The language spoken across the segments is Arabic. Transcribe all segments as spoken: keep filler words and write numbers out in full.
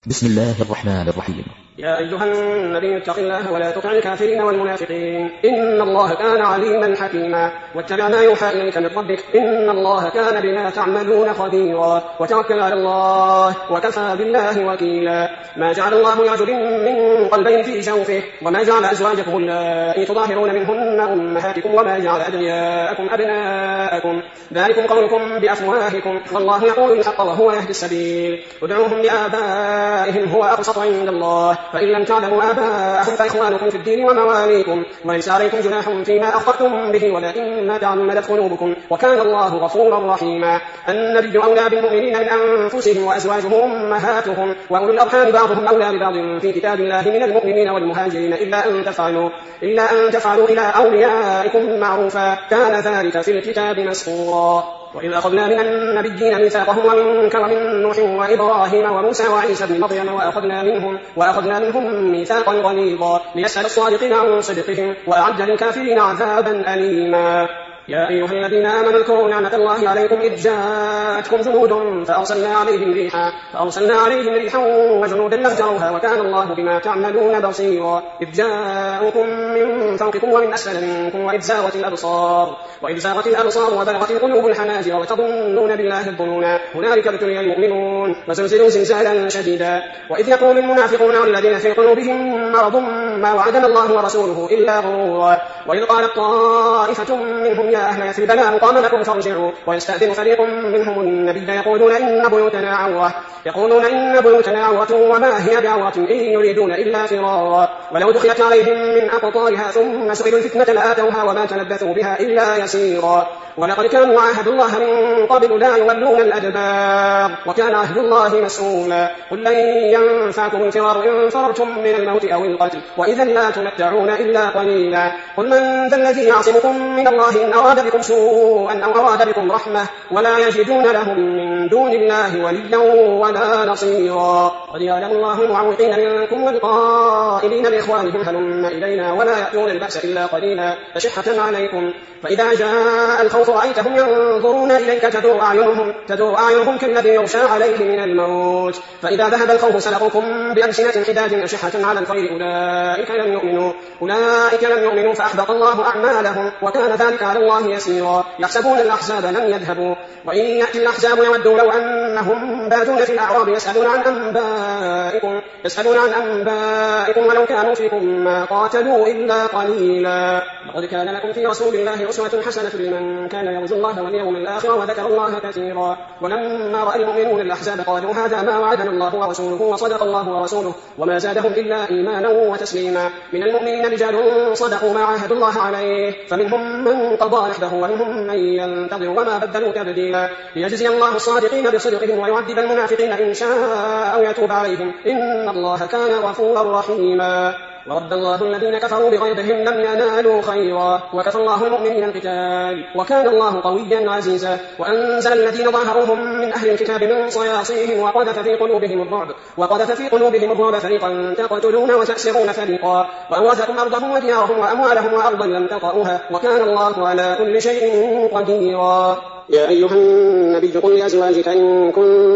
بسم الله الرحمن الرحيم. يا أيها النبي اتق الله ولا تطع الكافرين والمنافقين إن الله كان عليما حكيما واتبع ما يوحى إليك من ربك إن الله كان بما تعملون خبيرا وتوكل على الله وكفى بالله وكيلا. ما جعل الله لرجل من قلبين في جوفه وما جعل أزواجكم اللائي تظاهرون منهن أمهاتكم وما جعل أدعياءكم أبناءكم ذلكم قولكم بأفواهكم والله يقول الحق وهو يهدي السبيل ادعوهم لآبائهم هو أقسط عند الله فإن لم تعلموا آباءهم فإخوانكم في الدين ومواليكم وليس عليكم جناح فيما أخطأتم به ولكن ما تعمدت قلوبكم وكان الله غفورا رحيما. النبي أولى بالمؤمنين من أنفسهم وأزواجهم أمهاتهم وأولو الأرحام بعضهم أولى ببعض في كتاب الله من المؤمنين والمهاجرين إلا أن تفعلوا إلا أن تفعلوا إلى أوليائكم معروفا كان ذلك في الكتاب مسطورا. وإذ أخذنا من النبيين ميثاقهم ومنك ومن نوح وإبراهيم وموسى وعيسى بن مريم وأخذنا منهم, وأخذنا منهم ميثاقا غليظا ليسأل الصادقين عن صدقهم وأعد للكافرين عذابا أليما. يا أيها الذين آمنوا اذكروا نعمة الله عليكم إذ جاءتكم جنود فأرسلنا عليهم ريحا فأرسلنا عليهم ريحا وجنودا لم تروها وكان الله بما تعملون بصيرا. إذ جاءوكم من فوقكم ومن أسفل منكم وإذ زاغت الأبصار وإذ زاغت الأبصار وبلغت القلوب الحناجر وتظنون بالله الظنونا هنالك ابتلي المؤمنون وزلزلوا زلزالا شديدا. وإذ يقول المنافقون والذين في قلوبهم مرض ما وعدنا الله ورسوله إلا غرورا. وإذ قالت طائفة منهم يا أهل يثرب لا مقام لكم فارجعوا ويستأذن فريق منهم النبي يقولون إن بيوتنا عورة يقولون إن بيوتنا عورة وما هي بعورة إن يريدون إلا فرارا. ولو دخلت عليهم من أقطارها ثم سئلوا الفتنة لآتوها وما تلبثوا بها إلا يسيرا. ولقد كانوا عاهدوا الله من قبل لا يولون الأدبار وكان عهد الله مسؤولا. قل لن ينفعكم الفرار إن فررتم من الموت أو القتل وإذا لا تمتعون إلا قليلا. قل من ذا الذي يعصمكم من الله إن أراد بكم سوءا أو أراد بكم رحمة ولا يجدون لهم من دون الله وليا ولا نصيرا. قد يعلم الله المعوقين منكم والقائلين لإخوانهم هلم إلينا ولا يأتون البأس إلا قليلا أشحة عليكم. فإذا جاء الخوف رأيتهم ينظرون إليك تدور أعينهم, تدور أعينهم كالذي يغشى عليه من الموت فإذا ذهب الخوف سلقوكم بألسنة حداد أشحة على الخير أولئك لم يؤمنوا أولئك لم يؤمنوا فأحبط الله أعمالهم وكان ذلك على الله يسيرا. يحسبون الأحزاب لم يذهبوا وإن يأتي الأحزاب يودوا لو أنهم بادون في الأعراب يسألون عن أنبائكم يسألون عن أنبائكم ولو كانوا فيكم ما قاتلوا إلا قليلا. لقد كان لكم في رسول الله أسوة حسنة لمن كان يرجو الله واليوم الآخر وذكر الله كثيرا. ولما رأى المؤمنون الأحزاب قالوا هذا ما وعدنا الله ورسوله وصدق الله ورسوله وما زادهم إلا إيمانا وتسليما. من المؤمنين رجال صدقوا ما عاهدوا الله عليه فمنهم من قضى نحبه ومنهم من ينتظر وما بدلوا تبديلا. ليجزي الله الصادقين بصدقهم ويعذب المنافقين إن شاء أو يتوب عليهم إن الله كان غفورا رحيما. ورد الله الذين كفروا بغيظهم لم ينالوا خيرا وكفى الله المؤمنين القتال وكان الله قويا عزيزا. وأنزل الذين ظاهروهم من أهل الكتاب من صياصيهم وقذف في قلوبهم الرعب وقذف في قلوبهم الرعب فريقا تقتلون وتأسرون فريقا وأورثكم أرضهم وديارهم وأموالهم وأرضا لم تطئوها وكان الله على كل شيء قديرا. يا أيها النبي قل لأزواجك إن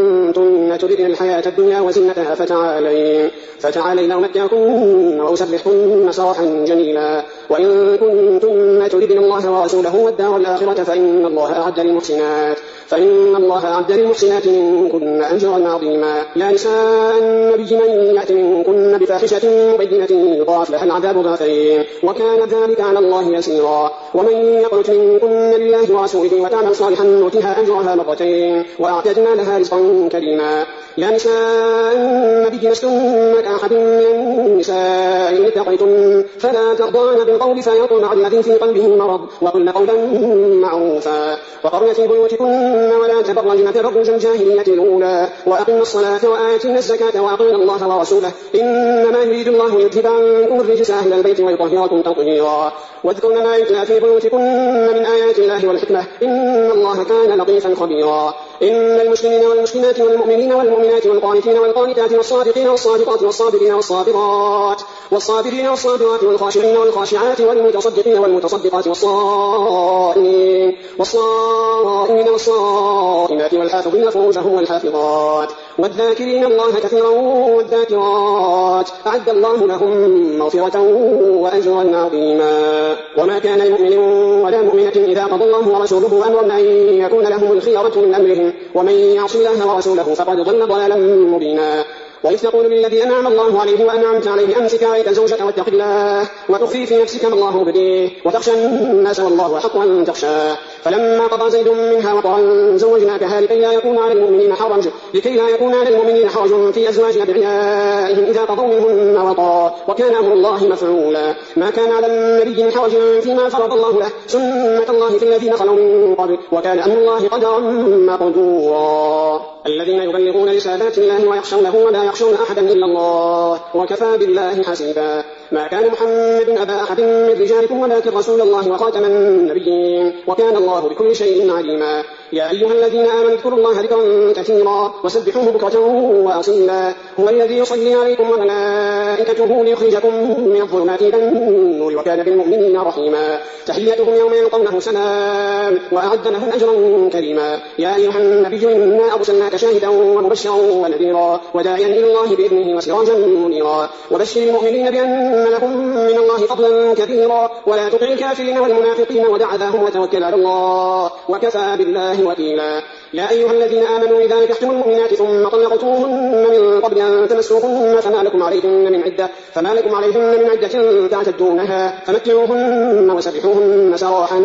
كنتن تردن الحياة الدنيا وزينتها فتعالين فتعالين أمتعكن وأسرحكن سراحا جميلا. وإن كنتن تردن الله ورسوله والدار الآخرة فإن الله أعد للمحسنات فإن الله أعد للمحسنات منكن أجرا عظيما. يا نساء النبي من يأت منكن بفاحشة مبينة يضاعف لها العذاب ضعفين وكان ذلك على الله يسيرا. ومن يقنت منكن لله ورسوله وتعمل صالحا نؤتها أجرها مرتين وأعتدنا لها رزقا كريما. يا نساء النبي لستن كأحد من النساء إن اتقيتن فلا تخضعن بالقول فيطمع الذي في قلبه مرض وقلن قولا معروفا. وقرن في بيوتكن ولا تبرجن تبرج الجاهلية الأولى وأقمن الصلاة وآتينا الزكاة وأطعنا الله ورسوله إنما يريد الله يذهب عنكم الرجس أهل البيت ويطهركم تطهيرا. واذكرن ما يتلى في بيوتكن من آيات الله والحكمة إن الله كان لطيفا خبيرا. إن المسلمين والمسلمات والمؤمنين والمؤمنات والقانتين والقانتات والصادقين والصادقات والصابرين والصابرات والصابرين والصابرات والخاشعين والخاشعات والمتصدقين والمتصدقات والصائمين والصائمين والصائمات والحافظين فروجهم والحافظات والذاكرين الله كثيرا والذاكرات أعد الله لهم مغفرة وأجرا عظيما. وما كان لمؤمن ولا مؤمنة إذا قضى الله ورسوله أمرا أن يكون لهم الخيرة من أمرهم ومن يعص الله ورسوله فقد ضل ضلالا مبينا. وإذ تقول للذي أنعم الله عليه وأنعمت عليه أمسك عليك زوجك واتق الله وتخفي في نفسك ما الله مبديه وتخشى الناس والله أحق أن تخشاه. فلما قضى زيد منها وطرا زوجناكها لكي لا يكون على المؤمنين حرج لكي لا يكون على المؤمنين حرج في أزواج أدعيائهم إذا قضوا منهن وطرا وكان أمر الله مفعولا. ما كان على النبي من حرج فيما فرض الله له سنة الله في الذين خلوا من قبل وكان أمر الله قدرا مقدورا. الذين يبلغون رسالات الله ويخشونه ولا يخشون أحدا إلا الله وكفى بالله حسيبا. ما كان محمد أبا أحد من رجالكم ولكن رسول الله وخاتم النبيين وكان الله بكل شيء عليما. يا أيها الذين آمنوا اذكروا الله ذكرا كثيرا وسبحوه بكرة وأصيلا. هو الذي يصلي عليكم وملائكته ليخرجكم من الظلمات إلى النور وكان بالمؤمنين رحيما. تحيتهم يوم يلقونه سلام وأعد لهم أجرا كريما. يا أيها النبي إنا أرسلناك شاهدا ومبشرا ونذيرا وداعيا إلى الله بإذنه وسراجا منيرا. وبشر المؤمنين بأن لهم من الله فضلا كثيرا ولا تطع الكافرين والمنافقين ودع ذاهم وتوكل على الله وكفى بالله وكيلا. يا أيها الذين آمنوا إذا نكحتم المؤمنات ثم طلقتوهن من قبل أن تمسوهن فما لكم عليهن من عدة فما لكم عليهن من عدة تعتدونها فمتعوهن وسرحوهن سراحا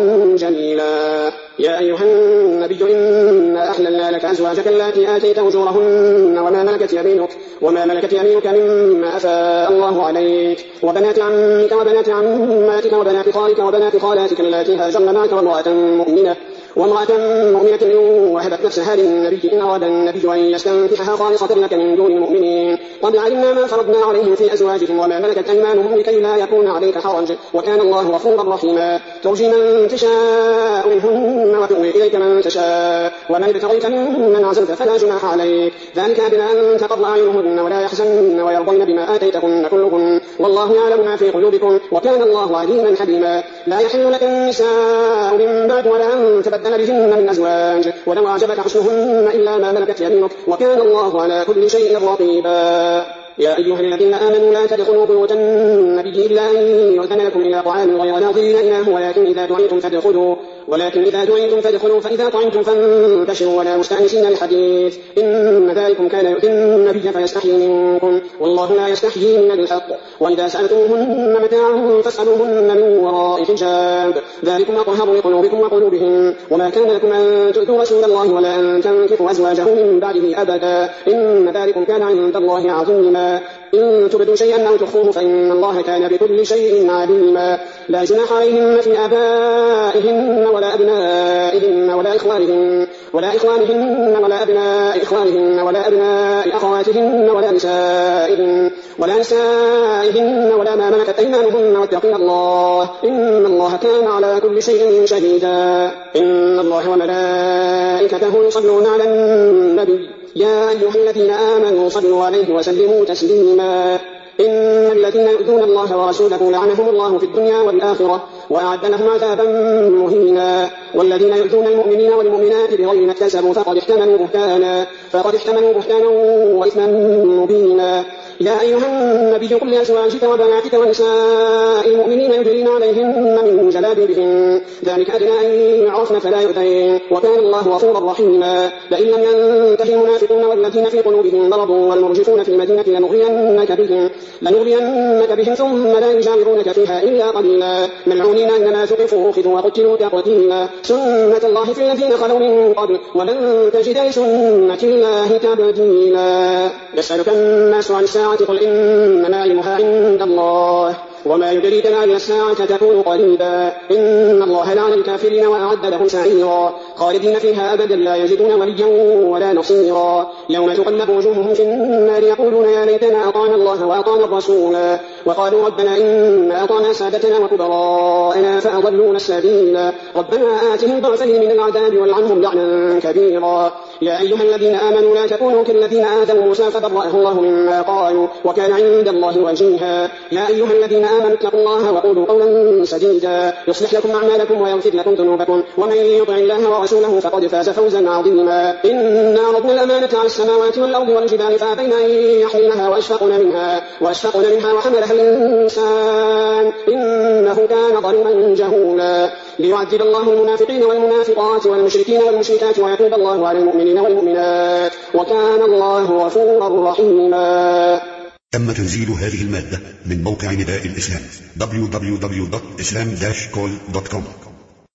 جميلا. يا أيها النبي إنا أحللنا لك أزواجك التي آتيت أجورهن وما ملكت يمينك وما ملكت يمينك مما أفاء الله عليك وبنات عمك وبنات عماتك وبنات خالك وبنات خالاتك التي هاجرن معك وامرأة مؤمنة وامرأة مؤمنة وهبت نفسها للنبي إن أراد النبي أن يستنكحها خالصة لك من دون المؤمنين. قد علمنا ما فرضنا عليهم في أزواجهم وما ملكت أيمانهم لكي لا يكون عليك حرج وكان الله غفورا رحيما. ترجي من تشاء منهن وتؤوي إليك من تشاء ومن ابتغيت ممن عزلت فلا جناح عليك ذلك أدنى أن تقر أعينهن ولا يحزن ويرضين بما آتيتهن كلهن والله يعلم ما في قلوبكم وكان الله عليما حليما. لا يحل لك النساء من بعد ولا أن تبدل بهن من أزواج ولو أعجبك حسنهن إلا ما ملكت يمينك وكان الله على كل شيء رقيبا. يا أيها الذين آمنوا لا تدخلوا بيوت النبي إلا أن يؤذن لكم إلى طعام غير ناظرين إناه ولكن إذا دعيتم فادخلوا ولكن إذا دعيتم فادخلوا فإذا طعمتم فانتشروا ولا مستأنسين لحديث إن ذلكم كان يؤذي النبي فيستحيي منكم والله لا يستحيي من الحق. وإذا سألتموهن متاعا فاسألوهن من وراء حجاب ذلكم أطهر لقلوبكم وقلوبهم. وما كان لكم أن تؤتوا رسول الله ولا أن تنكحوا أزواجه من بعده أبدا إن ذلكم كان عند الله عظيما. إن تبدوا شيئا أو تخفوه فإن الله كان بكل شيء عليما. لا جناح عليهن في آبائهن ولا أبنائهن ولا إخوانهن ولا إخوانهن ولا أبناء إخوانهن ولا أبناء أخواتهن ولا نسائهن ولا نسائهن ولا ما ملكت أيمانهن واتقين الله إن الله كان على كل شيء شهيدا. إن الله وملائكته يصلون على النبي يا أيها الذين آمنوا صلوا عليه وسلموا تسليما. إن الذين يؤذون الله ورسوله لعنهم الله في الدنيا والآخرة وأعد لهم عذابا مهينا. والذين يؤذون المؤمنين والمؤمنات بغير ما اكتسبوا فقد احتملوا بهتانا فقد احتملوا بهتانا وإثما مبينا. يا أيها النبي قل لأزواجك وبناتك ونساء المؤمنين يدنين عليهن من جلابيبهن ذلك أدنى أن يعرفن فلا يؤذين وكان الله غفورا رحيما. لئن لم ينته المنافقون والذين في قلوبهم مرض والمرجفون في المدينة لنغرينك بهم لنغرينك بهم ثم لا يجاورونك فيها إلا قليلا ملعونين أنما ثقفوا أخذوا وقتلوا تقتيلا. سنة الله في الذين خلوا من قبل ولن تجد لسنة الله تبديلا. يسألك الناس عن الساعة قل إنما علمها عند الله وما يدريك لعل الساعة تكون قريبا. إن الله لعن الكافرين وأعد لهم سعيرا خالدين فيها أبدا لا يجدون وليا ولا نصيرا. يوم تقلب وجوههم في النار يقولون يا ليتنا أطعنا الله وأطعنا الرسولا وقالوا ربنا إنا أطعنا سادتنا وكبراءنا فأضلونا السبيلا ربنا آتهم ضعفين من العذاب والعنهم لعنا كبيرا. يا أيها الذين آمنوا لا تكونوا كالذين آذوا موسى فبرأه الله مما قالوا وكان عند الله وجيها. يا أيها الذين آمنوا اتقوا الله وقولوا قولا سديدا يصلح لكم أعمالكم ويغفر لكم ذنوبكم ومن يطع الله ورسوله فقد فاز فوزا عظيما. إنا عرضنا الأمانة على السماوات والأرض والجبال فأبين أن يحملنها وأشفقن منها, وأشفقن منها وحملها الإنسان إنه كان ظلوما جهولا. ليعذب الله المنافقين والمنافقات والمشركين والمشركات ويتوب الله على المؤمنين والمؤمنات وكان الله غفورا رحيما. تم تنزيل هذه المادة من موقع نداء الإسلام دبليو دبليو دبليو دوت إسلام داش كول دوت كوم.